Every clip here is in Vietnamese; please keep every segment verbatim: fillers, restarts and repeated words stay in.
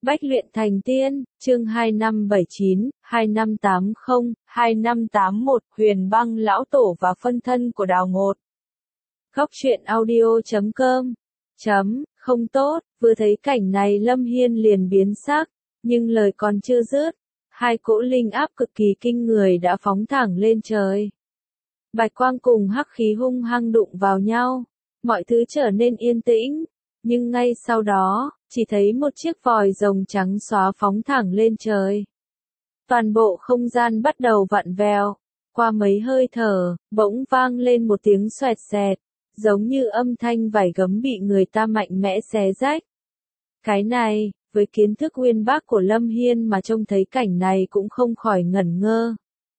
Bách luyện thành tiên, chương hai năm bảy chín, hai năm tám không, hai năm tám mốt, Huyền Băng lão tổ và phân thân của Đào Ngột. Góc truyện audio chấm com. Chấm, không tốt, vừa thấy cảnh này Lâm Hiên liền biến sắc, nhưng lời còn chưa dứt, hai cỗ linh áp cực kỳ kinh người đã phóng thẳng lên trời. Bạch quang cùng hắc khí hung hăng đụng vào nhau, mọi thứ trở nên yên tĩnh, nhưng ngay sau đó, chỉ thấy một chiếc vòi rồng trắng xóa phóng thẳng lên trời. Toàn bộ không gian bắt đầu vặn vẹo, qua mấy hơi thở, bỗng vang lên một tiếng xoẹt xẹt, giống như âm thanh vảy gấm bị người ta mạnh mẽ xé rách. Cái này, với kiến thức uyên bác của Lâm Hiên mà trông thấy cảnh này cũng không khỏi ngẩn ngơ.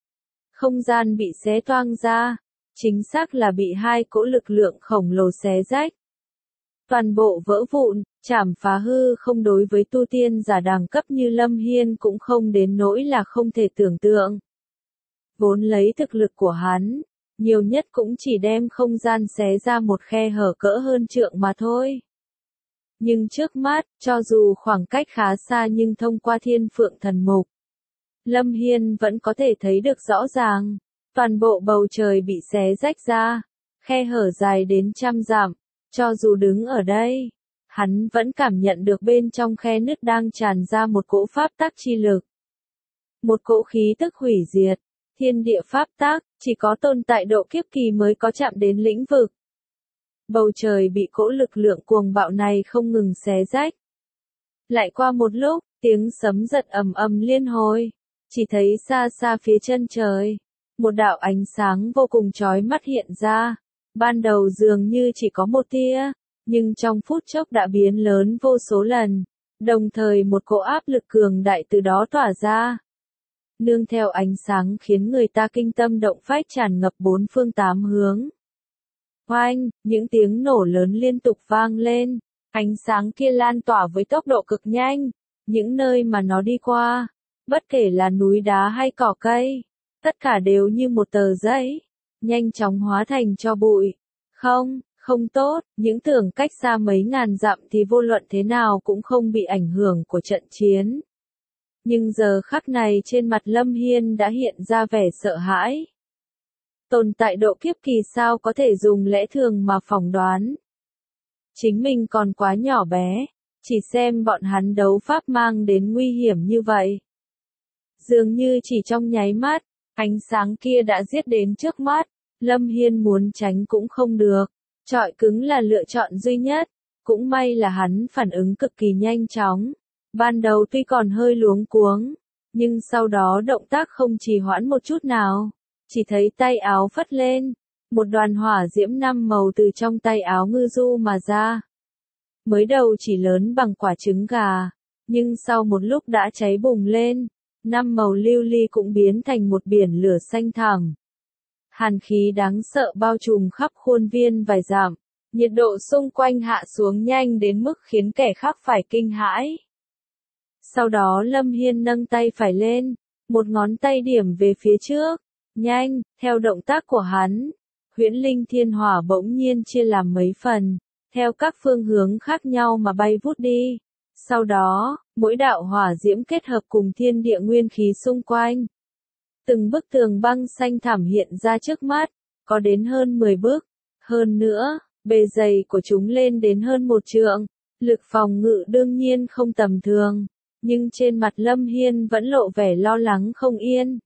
Không gian bị xé toang ra, chính xác là bị hai cỗ lực lượng khổng lồ xé rách. Toàn bộ vỡ vụn, chảm phá hư không, đối với tu tiên giả đẳng cấp như Lâm Hiên cũng không đến nỗi là không thể tưởng tượng. Vốn lấy thực lực của hắn, nhiều nhất cũng chỉ đem không gian xé ra một khe hở cỡ hơn trượng mà thôi. Nhưng trước mắt, cho dù khoảng cách khá xa nhưng thông qua thiên phượng thần mục, Lâm Hiên vẫn có thể thấy được rõ ràng, toàn bộ bầu trời bị xé rách ra, khe hở dài đến trăm dặm. Cho dù đứng ở đây, hắn vẫn cảm nhận được bên trong khe nứt đang tràn ra một cỗ pháp tắc chi lực. Một cỗ khí tức hủy diệt, thiên địa pháp tắc, chỉ có tồn tại độ kiếp kỳ mới có chạm đến lĩnh vực. Bầu trời bị cỗ lực lượng cuồng bạo này không ngừng xé rách. Lại qua một lúc, tiếng sấm giật ầm ầm liên hồi, chỉ thấy xa xa phía chân trời, một đạo ánh sáng vô cùng chói mắt hiện ra. Ban đầu dường như chỉ có một tia, nhưng trong phút chốc đã biến lớn vô số lần, đồng thời một cỗ áp lực cường đại từ đó tỏa ra. Nương theo ánh sáng khiến người ta kinh tâm động phách tràn ngập bốn phương tám hướng. Oanh, những tiếng nổ lớn liên tục vang lên, ánh sáng kia lan tỏa với tốc độ cực nhanh, những nơi mà nó đi qua, bất kể là núi đá hay cỏ cây, tất cả đều như một tờ giấy, nhanh chóng hóa thành tro bụi. Không, không tốt, những tưởng cách xa mấy ngàn dặm thì vô luận thế nào cũng không bị ảnh hưởng của trận chiến. Nhưng giờ khắc này trên mặt Lâm Hiên đã hiện ra vẻ sợ hãi. Tồn tại độ kiếp kỳ sao có thể dùng lẽ thường mà phỏng đoán. Chính mình còn quá nhỏ bé, chỉ xem bọn hắn đấu pháp mang đến nguy hiểm như vậy. Dường như chỉ trong nháy mắt, ánh sáng kia đã giết đến trước mắt, Lâm Hiên muốn tránh cũng không được, chọi cứng là lựa chọn duy nhất, cũng may là hắn phản ứng cực kỳ nhanh chóng. Ban đầu tuy còn hơi luống cuống, nhưng sau đó động tác không trì hoãn một chút nào, chỉ thấy tay áo phất lên, một đoàn hỏa diễm năm màu từ trong tay áo ngư du mà ra. Mới đầu chỉ lớn bằng quả trứng gà, nhưng sau một lúc đã cháy bùng lên, năm màu lưu ly cũng biến thành một biển lửa xanh thẳm. Hàn khí đáng sợ bao trùm khắp khuôn viên vài dặm, nhiệt độ xung quanh hạ xuống nhanh đến mức khiến kẻ khác phải kinh hãi. Sau đó Lâm Hiên nâng tay phải lên, một ngón tay điểm về phía trước, nhanh, theo động tác của hắn, huyễn linh thiên hỏa bỗng nhiên chia làm mấy phần, theo các phương hướng khác nhau mà bay vút đi. Sau đó, mỗi đạo hỏa diễm kết hợp cùng thiên địa nguyên khí xung quanh. Từng bức tường băng xanh thẳm hiện ra trước mắt, có đến hơn mười bức. Hơn nữa, bề dày của chúng lên đến hơn một trượng, lực phòng ngự đương nhiên không tầm thường, nhưng trên mặt Lâm Hiên vẫn lộ vẻ lo lắng không yên.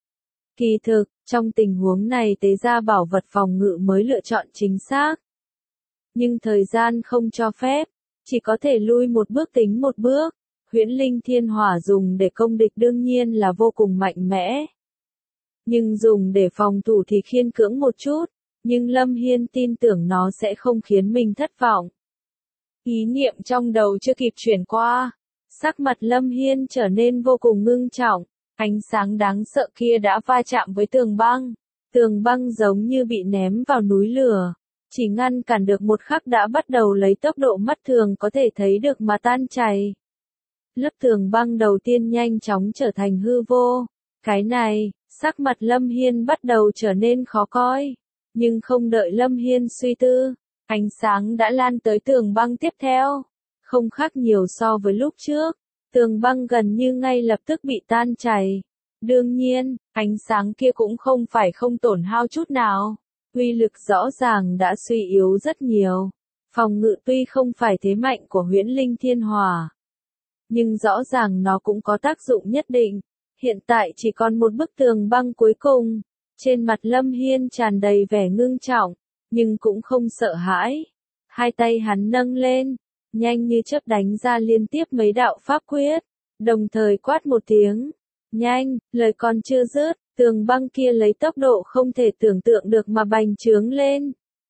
Kỳ thực, trong tình huống này tế ra bảo vật phòng ngự mới lựa chọn chính xác. Nhưng thời gian không cho phép, chỉ có thể lui một bước tính một bước, huyễn linh thiên hỏa dùng để công địch đương nhiên là vô cùng mạnh mẽ. Nhưng dùng để phòng thủ thì khiên cưỡng một chút, nhưng Lâm Hiên tin tưởng nó sẽ không khiến mình thất vọng. Ý niệm trong đầu chưa kịp chuyển qua, sắc mặt Lâm Hiên trở nên vô cùng ngưng trọng, ánh sáng đáng sợ kia đã va chạm với tường băng, tường băng giống như bị ném vào núi lửa, chỉ ngăn cản được một khắc đã bắt đầu lấy tốc độ mắt thường có thể thấy được mà tan chảy. Lớp tường băng đầu tiên nhanh chóng trở thành hư vô, cái này, sắc mặt Lâm Hiên bắt đầu trở nên khó coi, nhưng không đợi Lâm Hiên suy tư, ánh sáng đã lan tới tường băng tiếp theo, không khác nhiều so với lúc trước, tường băng gần như ngay lập tức bị tan chảy. Đương nhiên, ánh sáng kia cũng không phải không tổn hao chút nào. Uy lực rõ ràng đã suy yếu rất nhiều. Phòng ngự tuy không phải thế mạnh của huyễn linh thiên hỏa, nhưng rõ ràng nó cũng có tác dụng nhất định. Hiện tại chỉ còn một bức tường băng cuối cùng. Trên mặt Lâm Hiên tràn đầy vẻ ngưng trọng, nhưng cũng không sợ hãi. Hai tay hắn nâng lên, nhanh như chớp đánh ra liên tiếp mấy đạo pháp quyết, đồng thời quát một tiếng. Nhanh, lời còn chưa dứt, tường băng kia lấy tốc độ không thể tưởng tượng được mà bành trướng lên.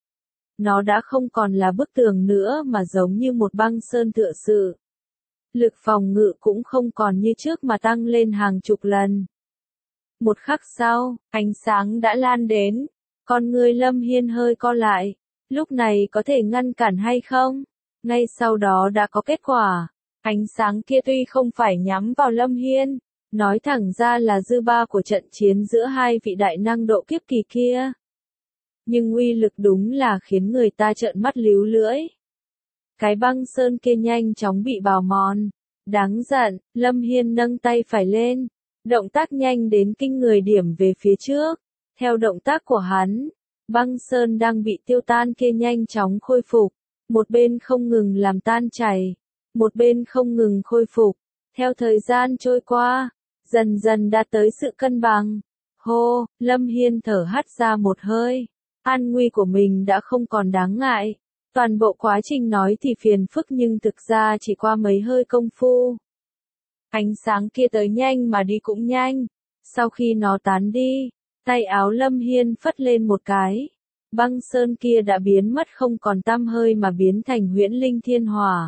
Nó đã không còn là bức tường nữa mà giống như một băng sơn tựa sự. Lực phòng ngự cũng không còn như trước mà tăng lên hàng chục lần. Một khắc sau, ánh sáng đã lan đến, con người Lâm Hiên hơi co lại, lúc này có thể ngăn cản hay không? Ngay sau đó đã có kết quả, ánh sáng kia tuy không phải nhắm vào Lâm Hiên, nói thẳng ra là dư ba của trận chiến giữa hai vị đại năng độ kiếp kỳ kia. Nhưng uy lực đúng là khiến người ta trợn mắt líu lưỡi. Cái băng sơn kia nhanh chóng bị bào mòn. Đáng giận, Lâm Hiên nâng tay phải lên. Động tác nhanh đến kinh người điểm về phía trước. Theo động tác của hắn, băng sơn đang bị tiêu tan kia nhanh chóng khôi phục. Một bên không ngừng làm tan chảy. Một bên không ngừng khôi phục. Theo thời gian trôi qua, dần dần đã tới sự cân bằng. Hô, Lâm Hiên thở hắt ra một hơi. An nguy của mình đã không còn đáng ngại. Toàn bộ quá trình nói thì phiền phức nhưng thực ra chỉ qua mấy hơi công phu. Ánh sáng kia tới nhanh mà đi cũng nhanh. Sau khi nó tán đi, tay áo Lâm Hiên phất lên một cái. Băng sơn kia đã biến mất không còn tăm hơi mà biến thành huyễn linh thiên hỏa.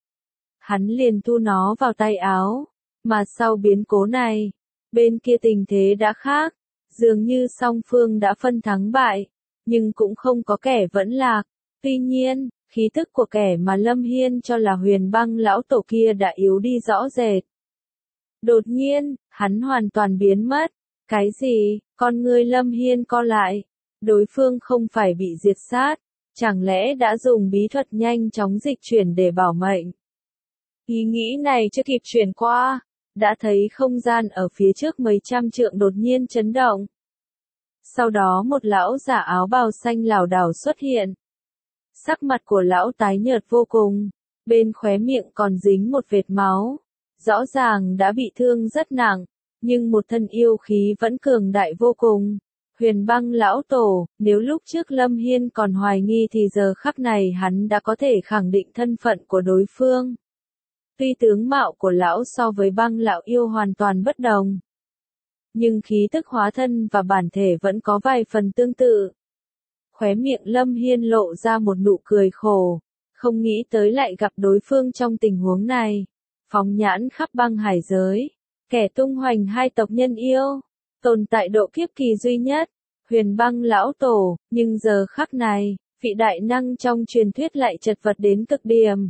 Hắn liền thu nó vào tay áo. Mà sau biến cố này, bên kia tình thế đã khác. Dường như song phương đã phân thắng bại. Nhưng cũng không có kẻ vẫn lạc. Tuy nhiên, khí tức của kẻ mà Lâm Hiên cho là huyền băng lão tổ kia đã yếu đi rõ rệt. Đột nhiên, hắn hoàn toàn biến mất. Cái gì? Con người Lâm Hiên co lại. Đối phương không phải bị diệt sát. Chẳng lẽ đã dùng bí thuật nhanh chóng dịch chuyển để bảo mệnh? Ý nghĩ này chưa kịp chuyển qua. Đã thấy không gian ở phía trước mấy trăm trượng đột nhiên chấn động. Sau đó một lão giả áo bào xanh lảo đảo xuất hiện. Sắc mặt của lão tái nhợt vô cùng, bên khóe miệng còn dính một vệt máu. Rõ ràng đã bị thương rất nặng, nhưng một thân yêu khí vẫn cường đại vô cùng. Huyền băng lão tổ, nếu lúc trước Lâm Hiên còn hoài nghi thì giờ khắc này hắn đã có thể khẳng định thân phận của đối phương. Tuy tướng mạo của lão so với băng lão yêu hoàn toàn bất đồng, nhưng khí tức hóa thân và bản thể vẫn có vài phần tương tự. Khóe miệng Lâm Hiên lộ ra một nụ cười khổ, không nghĩ tới lại gặp đối phương trong tình huống này. Phóng nhãn khắp băng hải giới, kẻ tung hoành hai tộc nhân yêu, tồn tại độ kiếp kỳ duy nhất, huyền băng lão tổ, nhưng giờ khắc này, vị đại năng trong truyền thuyết lại chật vật đến cực điểm.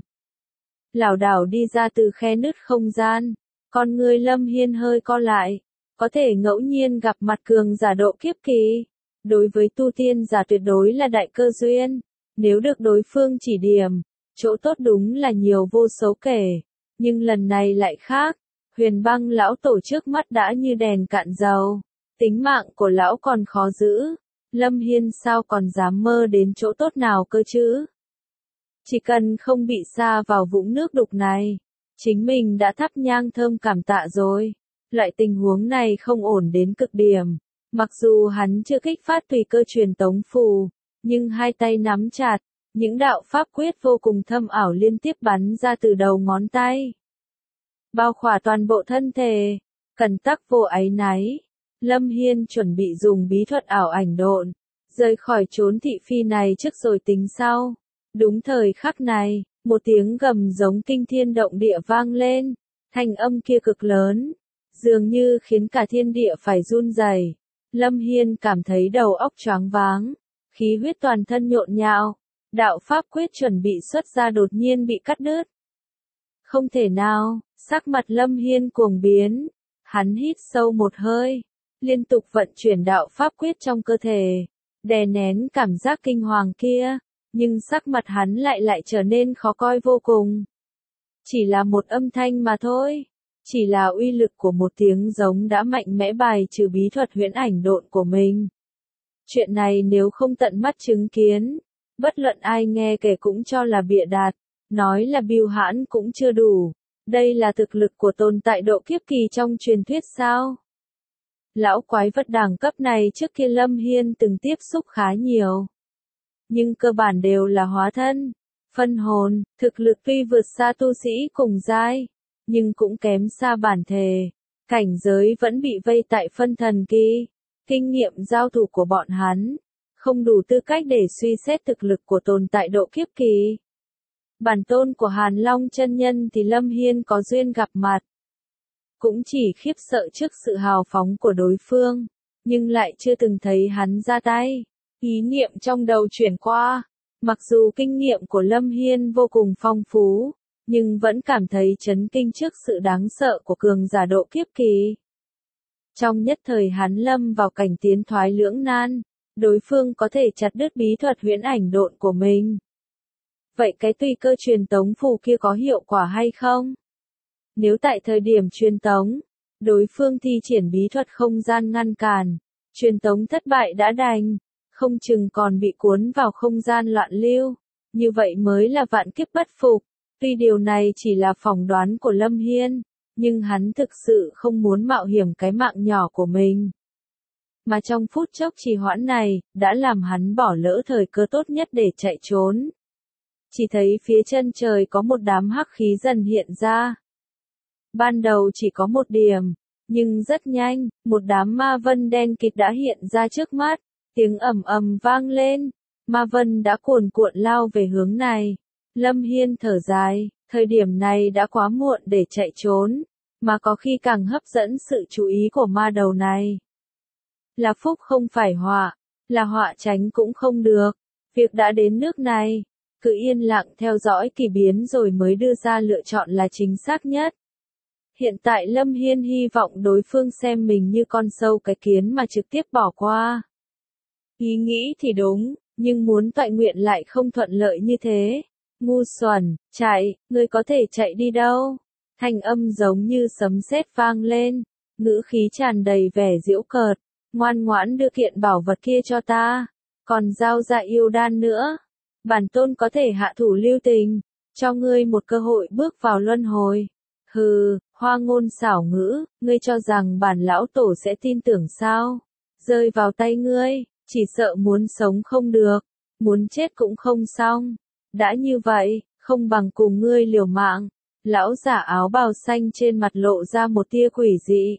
Lảo đảo đi ra từ khe nứt không gian, con người Lâm Hiên hơi co lại, có thể ngẫu nhiên gặp mặt cường giả độ kiếp kỳ. Đối với tu tiên giả tuyệt đối là đại cơ duyên, nếu được đối phương chỉ điểm, chỗ tốt đúng là nhiều vô số kể, nhưng lần này lại khác, huyền băng lão tổ trước mắt đã như đèn cạn dầu, tính mạng của lão còn khó giữ, Lâm Hiên sao còn dám mơ đến chỗ tốt nào cơ chứ? Chỉ cần không bị sa vào vũng nước đục này, chính mình đã thắp nhang thơm cảm tạ rồi, loại tình huống này không ổn đến cực điểm. Mặc dù hắn chưa kích phát tùy cơ truyền tống phù, nhưng hai tay nắm chặt, những đạo pháp quyết vô cùng thâm ảo liên tiếp bắn ra từ đầu ngón tay. Bao khỏa toàn bộ thân thể, cẩn tắc vô áy náy. Lâm Hiên chuẩn bị dùng bí thuật ảo ảnh độn, rời khỏi chốn thị phi này trước rồi tính sau. Đúng thời khắc này, một tiếng gầm giống kinh thiên động địa vang lên, thanh âm kia cực lớn, dường như khiến cả thiên địa phải run rẩy. Lâm Hiên cảm thấy đầu óc choáng váng, khí huyết toàn thân nhộn nhạo, đạo pháp quyết chuẩn bị xuất ra đột nhiên bị cắt đứt. Không thể nào, sắc mặt Lâm Hiên cuồng biến, hắn hít sâu một hơi, liên tục vận chuyển đạo pháp quyết trong cơ thể, đè nén cảm giác kinh hoàng kia, nhưng sắc mặt hắn lại lại trở nên khó coi vô cùng. Chỉ là một âm thanh mà thôi, Chỉ là uy lực của một tiếng giống đã mạnh mẽ bài trừ bí thuật huyễn ảnh độn của mình. Chuyện này nếu không tận mắt chứng kiến, bất luận ai nghe kể cũng cho là bịa đặt, nói là bưu hãn cũng chưa đủ. Đây là thực lực của tồn tại độ kiếp kỳ trong truyền thuyết sao? Lão quái vật đẳng cấp này trước kia Lâm Hiên từng tiếp xúc khá nhiều. Nhưng cơ bản đều là hóa thân, phân hồn, thực lực tuy vượt xa tu sĩ cùng giai, nhưng cũng kém xa bản thể. Cảnh giới vẫn bị vây tại phân thần kỳ. Kinh nghiệm giao thủ của bọn hắn không đủ tư cách để suy xét thực lực của tồn tại độ kiếp kỳ. Bản tôn của Hàn Long chân nhân thì Lâm Hiên có duyên gặp mặt. Cũng chỉ khiếp sợ trước sự hào phóng của đối phương, nhưng lại chưa từng thấy hắn ra tay. Ý niệm trong đầu chuyển qua, mặc dù kinh nghiệm của Lâm Hiên vô cùng phong phú, nhưng vẫn cảm thấy chấn kinh trước sự đáng sợ của cường giả độ kiếp kỳ. Trong nhất thời hắn lâm vào cảnh tiến thoái lưỡng nan, đối phương có thể chặt đứt bí thuật huyễn ảnh độn của mình. Vậy cái tùy cơ truyền tống phù kia có hiệu quả hay không? Nếu tại thời điểm truyền tống, đối phương thi triển bí thuật không gian ngăn cản, truyền tống thất bại đã đành, không chừng còn bị cuốn vào không gian loạn lưu, như vậy mới là vạn kiếp bất phục. Tuy điều này chỉ là phỏng đoán của Lâm Hiên, nhưng hắn thực sự không muốn mạo hiểm cái mạng nhỏ của mình. Mà trong phút chốc trì hoãn này, đã làm hắn bỏ lỡ thời cơ tốt nhất để chạy trốn. Chỉ thấy phía chân trời có một đám hắc khí dần hiện ra. Ban đầu chỉ có một điểm, nhưng rất nhanh, một đám ma vân đen kịt đã hiện ra trước mắt, tiếng ầm ầm vang lên, ma vân đã cuồn cuộn lao về hướng này. Lâm Hiên thở dài, thời điểm này đã quá muộn để chạy trốn, mà có khi càng hấp dẫn sự chú ý của ma đầu này. Là phúc không phải họa, là họa tránh cũng không được, việc đã đến nước này, cứ yên lặng theo dõi kỳ biến rồi mới đưa ra lựa chọn là chính xác nhất. Hiện tại Lâm Hiên hy vọng đối phương xem mình như con sâu cái kiến mà trực tiếp bỏ qua. Ý nghĩ thì đúng, nhưng muốn toại nguyện lại không thuận lợi như thế. Ngu xuẩn, chạy, ngươi có thể chạy đi đâu? Thanh âm giống như sấm sét vang lên, ngữ khí tràn đầy vẻ giễu cợt, ngoan ngoãn đưa kiện bảo vật kia cho ta, còn giao ra yêu đan nữa. Bản tôn có thể hạ thủ lưu tình, cho ngươi một cơ hội bước vào luân hồi. Hừ, hoa ngôn xảo ngữ, ngươi cho rằng bản lão tổ sẽ tin tưởng sao? Rơi vào tay ngươi, chỉ sợ muốn sống không được, muốn chết cũng không xong. Đã như vậy, không bằng cùng ngươi liều mạng. Lão giả áo bào xanh trên mặt lộ ra một tia quỷ dị.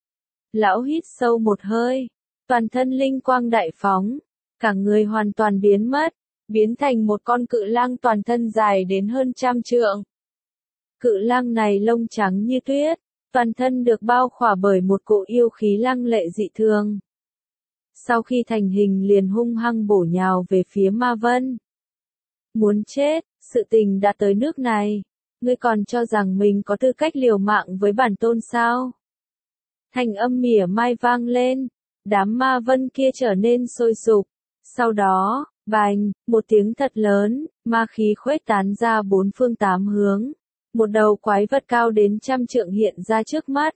Lão hít sâu một hơi, toàn thân linh quang đại phóng, cả người hoàn toàn biến mất, biến thành một con cự lang toàn thân dài đến hơn trăm trượng. Cự lang này lông trắng như tuyết, toàn thân được bao khỏa bởi một cỗ yêu khí lăng lệ dị thường. Sau khi thành hình liền hung hăng bổ nhào về phía Ma Vân. Muốn chết, sự tình đã tới nước này, ngươi còn cho rằng mình có tư cách liều mạng với bản tôn sao? Thành âm mỉa mai vang lên, đám Ma Vân kia trở nên sôi sục. Sau đó, bành, một tiếng thật lớn, ma khí khuếch tán ra bốn phương tám hướng. Một đầu quái vật cao đến trăm trượng hiện ra trước mắt.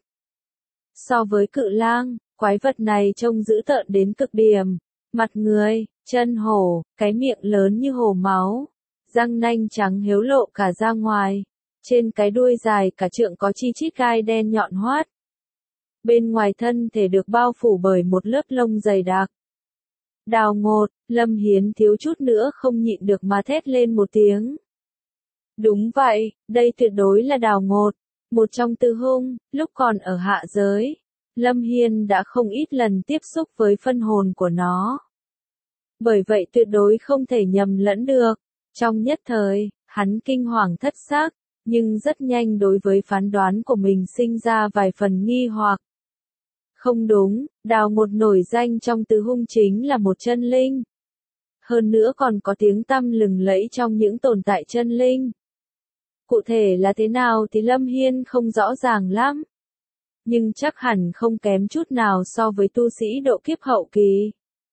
So với cự lang, quái vật này trông dữ tợn đến cực điểm. Mặt người, chân hổ, cái miệng lớn như hổ máu, răng nanh trắng hiếu lộ cả ra ngoài. Trên cái đuôi dài cả trượng có chi chít gai đen nhọn hoắt. Bên ngoài thân thể được bao phủ bởi một lớp lông dày đặc. Đào Ngột, Lâm Hiến thiếu chút nữa không nhịn được mà thét lên một tiếng. Đúng vậy, đây tuyệt đối là Đào Ngột, một trong tư hung, lúc còn ở hạ giới. Lâm Hiên đã không ít lần tiếp xúc với phân hồn của nó. Bởi vậy tuyệt đối không thể nhầm lẫn được. Trong nhất thời, hắn kinh hoàng thất xác, nhưng rất nhanh đối với phán đoán của mình sinh ra vài phần nghi hoặc. Không đúng, Đào Ngột nổi danh trong tứ hung chính là một chân linh. Hơn nữa còn có tiếng tăm lừng lẫy trong những tồn tại chân linh. Cụ thể là thế nào thì Lâm Hiên không rõ ràng lắm. Nhưng chắc hẳn không kém chút nào so với tu sĩ độ kiếp hậu kỳ.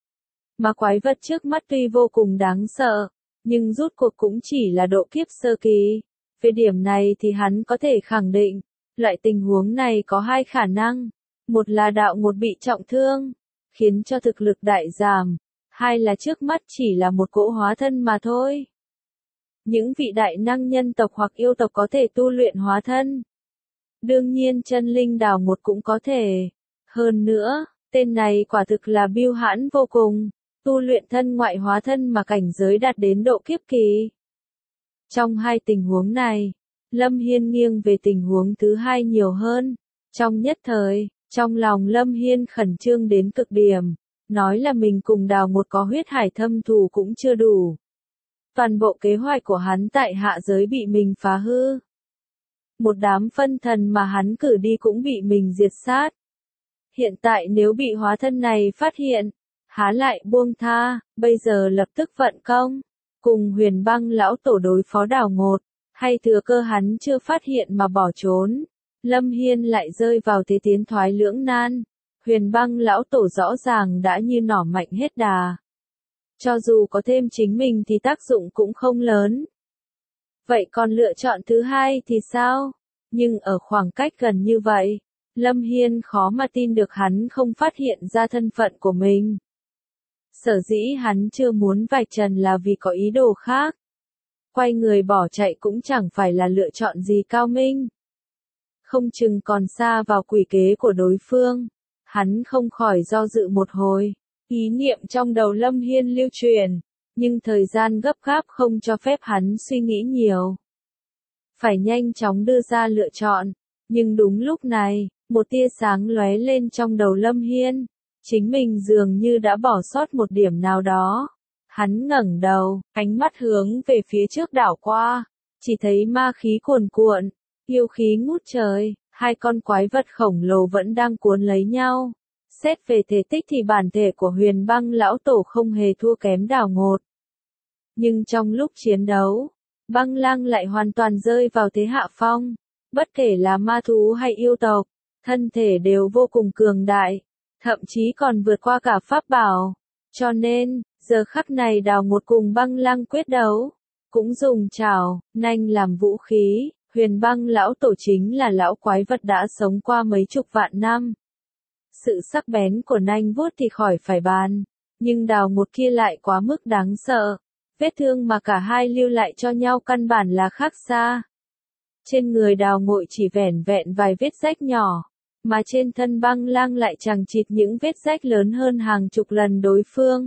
Mà quái vật trước mắt tuy vô cùng đáng sợ, nhưng rút cuộc cũng chỉ là độ kiếp sơ kỳ. Về điểm này thì hắn có thể khẳng định, Loại tình huống này có hai khả năng. Một là đạo ngột bị trọng thương, khiến cho thực lực đại giảm. Hai là trước mắt chỉ là một cỗ hóa thân mà thôi. Những vị đại năng nhân tộc hoặc yêu tộc có thể tu luyện hóa thân. Đương nhiên chân linh đào ngột cũng có thể. Hơn nữa, tên này quả thực là bưu hãn vô cùng, tu luyện thân ngoại hóa thân mà cảnh giới đạt đến độ kiếp kỳ. Trong hai tình huống này, Lâm Hiên nghiêng về tình huống thứ hai nhiều hơn. Trong nhất thời, trong lòng Lâm Hiên khẩn trương đến cực điểm, nói là mình cùng đào ngột có huyết hải thâm thù cũng chưa đủ. Toàn bộ kế hoạch của hắn tại hạ giới bị mình phá hư. Một đám phân thần mà hắn cử đi cũng bị mình diệt sát. Hiện tại nếu bị hóa thân này phát hiện, há lại buông tha, bây giờ lập tức vận công, cùng Huyền Băng lão tổ đối phó đào ngột, hay thừa cơ hắn chưa phát hiện mà bỏ trốn. Lâm Hiên lại rơi vào thế tiến thoái lưỡng nan. Huyền Băng lão tổ rõ ràng đã như nỏ mạnh hết đà. Cho dù có thêm chính mình thì tác dụng cũng không lớn. Vậy còn lựa chọn thứ hai thì sao? Nhưng ở khoảng cách gần như vậy, Lâm Hiên khó mà tin được hắn không phát hiện ra thân phận của mình. Sở dĩ hắn chưa muốn vạch trần là vì có ý đồ khác. Quay người bỏ chạy cũng chẳng phải là lựa chọn gì cao minh. Không chừng còn xa vào quỷ kế của đối phương. Hắn không khỏi do dự một hồi. Ý niệm trong đầu Lâm Hiên lưu truyền. Nhưng thời gian gấp gáp không cho phép hắn suy nghĩ nhiều. Phải nhanh chóng đưa ra lựa chọn. Nhưng đúng lúc này, một tia sáng lóe lên trong đầu Lâm Hiên. Chính mình dường như đã bỏ sót một điểm nào đó. Hắn ngẩng đầu, ánh mắt hướng về phía trước đảo qua. Chỉ thấy ma khí cuồn cuộn, yêu khí ngút trời, hai con quái vật khổng lồ vẫn đang cuốn lấy nhau. Xét về thể tích thì bản thể của Huyền Băng lão tổ không hề thua kém đào ngột. Nhưng trong lúc chiến đấu, Băng Lang lại hoàn toàn rơi vào thế hạ phong. Bất kể là ma thú hay yêu tộc, thân thể đều vô cùng cường đại, thậm chí còn vượt qua cả pháp bảo. Cho nên, giờ khắc này đào ngột cùng Băng Lang quyết đấu, cũng dùng chảo, nanh làm vũ khí. Huyền Băng lão tổ chính là lão quái vật đã sống qua mấy chục vạn năm. Sự sắc bén của nanh vuốt thì khỏi phải bàn, nhưng đào ngột kia lại quá mức đáng sợ. Vết thương mà cả hai lưu lại cho nhau căn bản là khác xa. Trên người đào ngội chỉ vẻn vẹn vài vết rách nhỏ, mà trên thân Băng Lang lại chằng chịt những vết rách lớn hơn hàng chục lần đối phương.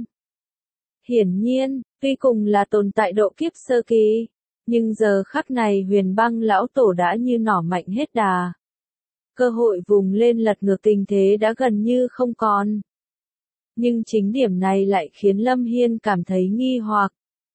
Hiển nhiên, tuy cùng là tồn tại độ kiếp sơ kỳ, nhưng giờ khắc này Huyền Băng lão tổ đã như nỏ mạnh hết đà. Cơ hội vùng lên lật ngược tình thế đã gần như không còn. Nhưng chính điểm này lại khiến Lâm Hiên cảm thấy nghi hoặc.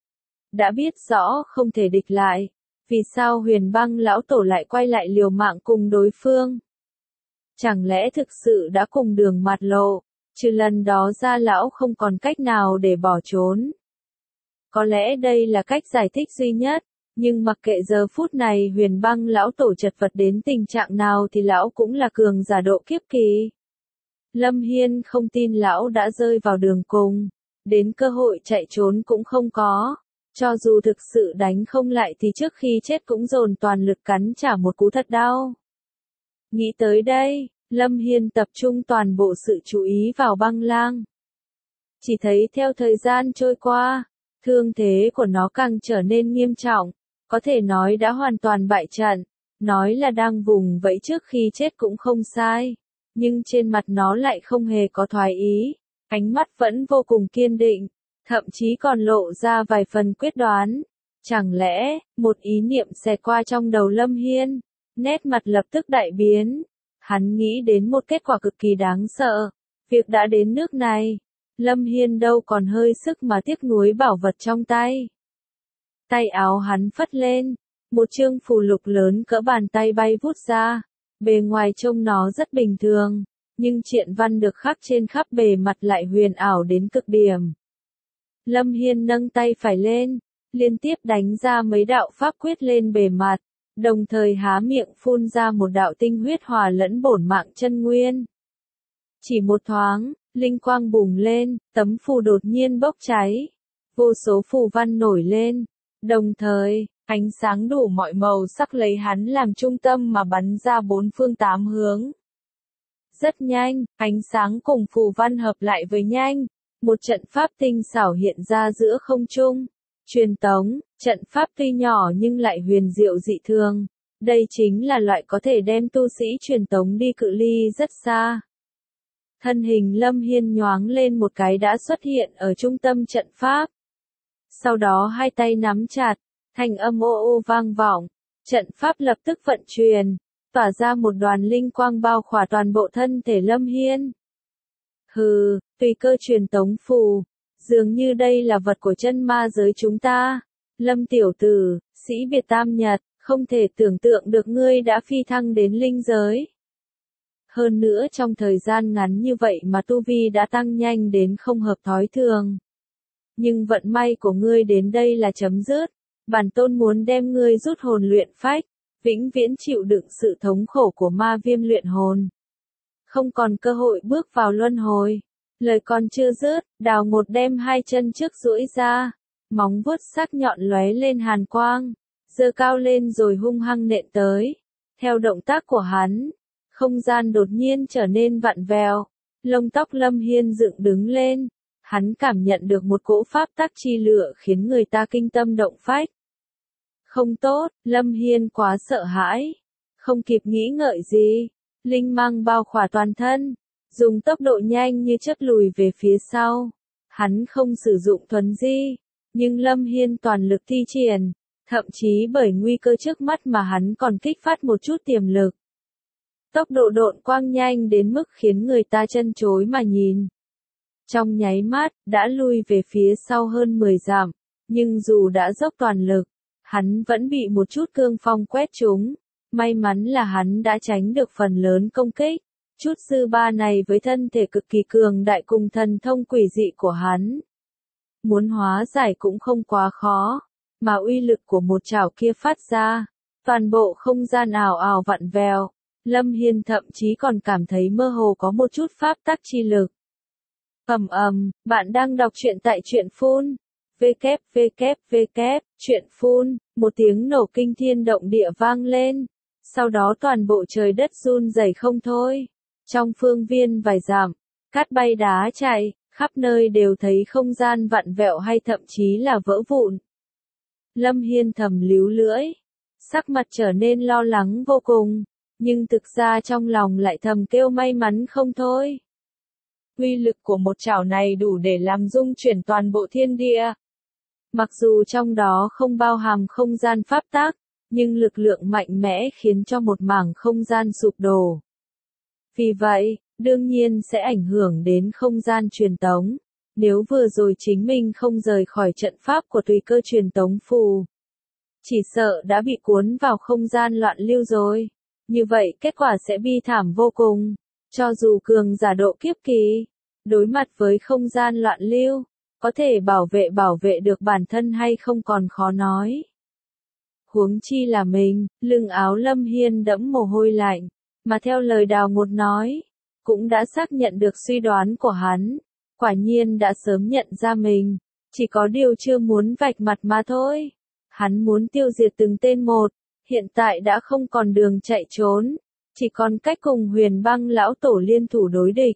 Đã biết rõ không thể địch lại, vì sao Huyền Băng lão tổ lại quay lại liều mạng cùng đối phương? Chẳng lẽ thực sự đã cùng đường mặt lộ, trừ lần đó ra lão không còn cách nào để bỏ trốn? Có lẽ đây là cách giải thích duy nhất, nhưng mặc kệ giờ phút này Huyền Băng lão tổ chật vật đến tình trạng nào thì lão cũng là cường giả độ kiếp kỳ. Lâm Hiên không tin lão đã rơi vào đường cùng, đến cơ hội chạy trốn cũng không có. Cho dù thực sự đánh không lại thì trước khi chết cũng dồn toàn lực cắn trả một cú thật đau. Nghĩ tới đây, Lâm Hiên tập trung toàn bộ sự chú ý vào Băng Lang. Chỉ thấy theo thời gian trôi qua, thương thế của nó càng trở nên nghiêm trọng, có thể nói đã hoàn toàn bại trận, nói là đang vùng vẫy trước khi chết cũng không sai, nhưng trên mặt nó lại không hề có thoái ý, ánh mắt vẫn vô cùng kiên định, thậm chí còn lộ ra vài phần quyết đoán. Chẳng lẽ, một ý niệm xẹt qua trong đầu Lâm Hiên, nét mặt lập tức đại biến, hắn nghĩ đến một kết quả cực kỳ đáng sợ, việc đã đến nước này, Lâm Hiên đâu còn hơi sức mà tiếc nuối bảo vật trong tay. Tay áo hắn phất lên, một chương phù lục lớn cỡ bàn tay bay vút ra, bề ngoài trông nó rất bình thường, nhưng triện văn được khắc trên khắp bề mặt lại huyền ảo đến cực điểm. Lâm Hiên nâng tay phải lên, liên tiếp đánh ra mấy đạo pháp quyết lên bề mặt, đồng thời há miệng phun ra một đạo tinh huyết hòa lẫn bổn mạng chân nguyên. Chỉ một thoáng, linh quang bùng lên, tấm phù đột nhiên bốc cháy, vô số phù văn nổi lên, đồng thời, Ánh sáng đủ mọi màu sắc lấy hắn làm trung tâm mà bắn ra bốn phương tám hướng. Rất nhanh, ánh sáng cùng phù văn hợp lại với nhanh, một trận pháp tinh xảo hiện ra giữa không trung. Truyền tống, trận pháp tuy nhỏ nhưng lại huyền diệu dị thường. Đây chính là loại có thể đem tu sĩ truyền tống đi cự ly rất xa. Thân hình Lâm Hiên nhoáng lên một cái đã xuất hiện ở trung tâm trận pháp. Sau đó hai tay nắm chặt, thanh âm ô ô vang vọng, trận pháp lập tức vận chuyển, tỏa ra một đoàn linh quang bao khỏa toàn bộ thân thể Lâm Hiên. Hừ, tùy cơ truyền tống phù, dường như đây là vật của chân ma giới chúng ta. Lâm tiểu tử, sĩ biệt tam nhật, không thể tưởng tượng được ngươi đã phi thăng đến linh giới. Hơn nữa trong thời gian ngắn như vậy mà tu vi đã tăng nhanh đến không hợp thói thường. Nhưng vận may của ngươi đến đây là chấm dứt, bản tôn muốn đem ngươi rút hồn luyện phách, vĩnh viễn chịu đựng sự thống khổ của ma viêm luyện hồn. Không còn cơ hội bước vào luân hồi. Lời còn chưa dứt, Đào Ngột đem hai chân trước duỗi ra, móng vuốt sắc nhọn lóe lên hàn quang, giơ cao lên rồi hung hăng nện tới. Theo động tác của hắn, không gian đột nhiên trở nên vặn vẹo, lông tóc Lâm Hiên dựng đứng lên, hắn cảm nhận được một cỗ pháp tắc chi lửa khiến người ta kinh tâm động phách. Không tốt, Lâm Hiên quá sợ hãi, không kịp nghĩ ngợi gì, linh mang bao khỏa toàn thân, dùng tốc độ nhanh như chớp lùi về phía sau. Hắn không sử dụng thuấn di, nhưng Lâm Hiên toàn lực thi triển, thậm chí bởi nguy cơ trước mắt mà hắn còn kích phát một chút tiềm lực. Tốc độ độn quang nhanh đến mức khiến người ta chân chối mà nhìn. Trong nháy mắt, đã lui về phía sau hơn mười dặm, nhưng dù đã dốc toàn lực, hắn vẫn bị một chút cương phong quét trúng. May mắn là hắn đã tránh được phần lớn công kích. Chút dư ba này với thân thể cực kỳ cường đại cùng thần thông quỷ dị của hắn, muốn hóa giải cũng không quá khó, mà uy lực của một chảo kia phát ra, toàn bộ không gian ảo ảo vặn vẹo. Lâm Hiên thậm chí còn cảm thấy mơ hồ có một chút pháp tắc chi lực. Ầm ầm, bạn đang đọc truyện tại truyện phun. www, truyện phun, một tiếng nổ kinh thiên động địa vang lên. Sau đó toàn bộ trời đất run rẩy không thôi. Trong phương viên vài dặm, cát bay đá chạy, khắp nơi đều thấy không gian vặn vẹo hay thậm chí là vỡ vụn. Lâm Hiên thầm líu lưỡi, sắc mặt trở nên lo lắng vô cùng, nhưng thực ra trong lòng lại thầm kêu may mắn không thôi. Uy lực của một chảo này đủ để làm rung chuyển toàn bộ thiên địa. Mặc dù trong đó không bao hàm không gian pháp tắc, nhưng lực lượng mạnh mẽ khiến cho một mảng không gian sụp đổ. Vì vậy, đương nhiên sẽ ảnh hưởng đến không gian truyền tống. Nếu vừa rồi chính mình không rời khỏi trận pháp của tùy cơ truyền tống phù, chỉ sợ đã bị cuốn vào không gian loạn lưu rồi. Như vậy kết quả sẽ bi thảm vô cùng. Cho dù cường giả độ kiếp kỳ, đối mặt với không gian loạn lưu, có thể bảo vệ bảo vệ được bản thân hay không còn khó nói. Huống chi là mình, lưng áo Lâm Hiên đẫm mồ hôi lạnh, mà theo lời Đào Ngột nói, cũng đã xác nhận được suy đoán của hắn, quả nhiên đã sớm nhận ra mình, chỉ có điều chưa muốn vạch mặt mà thôi. Hắn muốn tiêu diệt từng tên một, hiện tại đã không còn đường chạy trốn, chỉ còn cách cùng Huyền Băng lão tổ liên thủ đối địch.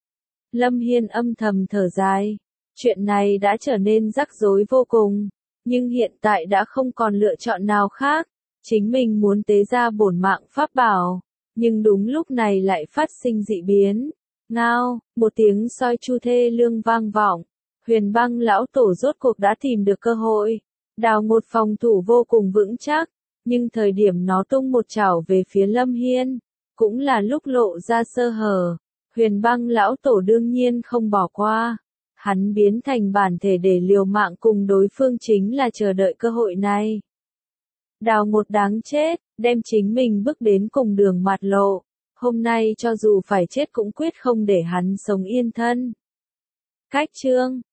Lâm Hiên âm thầm thở dài, chuyện này đã trở nên rắc rối vô cùng, nhưng hiện tại đã không còn lựa chọn nào khác, chính mình muốn tế ra bổn mạng pháp bảo, nhưng đúng lúc này lại phát sinh dị biến. Ngao, một tiếng soi chu thê lương vang vọng, Huyền Băng lão tổ rốt cuộc đã tìm được cơ hội. Đào Ngột phòng thủ vô cùng vững chắc, nhưng thời điểm nó tung một chảo về phía Lâm Hiên, cũng là lúc lộ ra sơ hở. Huyền Băng lão tổ đương nhiên không bỏ qua, hắn biến thành bản thể để liều mạng cùng đối phương, chính là chờ đợi cơ hội này. Đào Ngột đáng chết, đem chính mình bước đến cùng đường mạt lộ, hôm nay cho dù phải chết cũng quyết không để hắn sống yên thân. Cách chương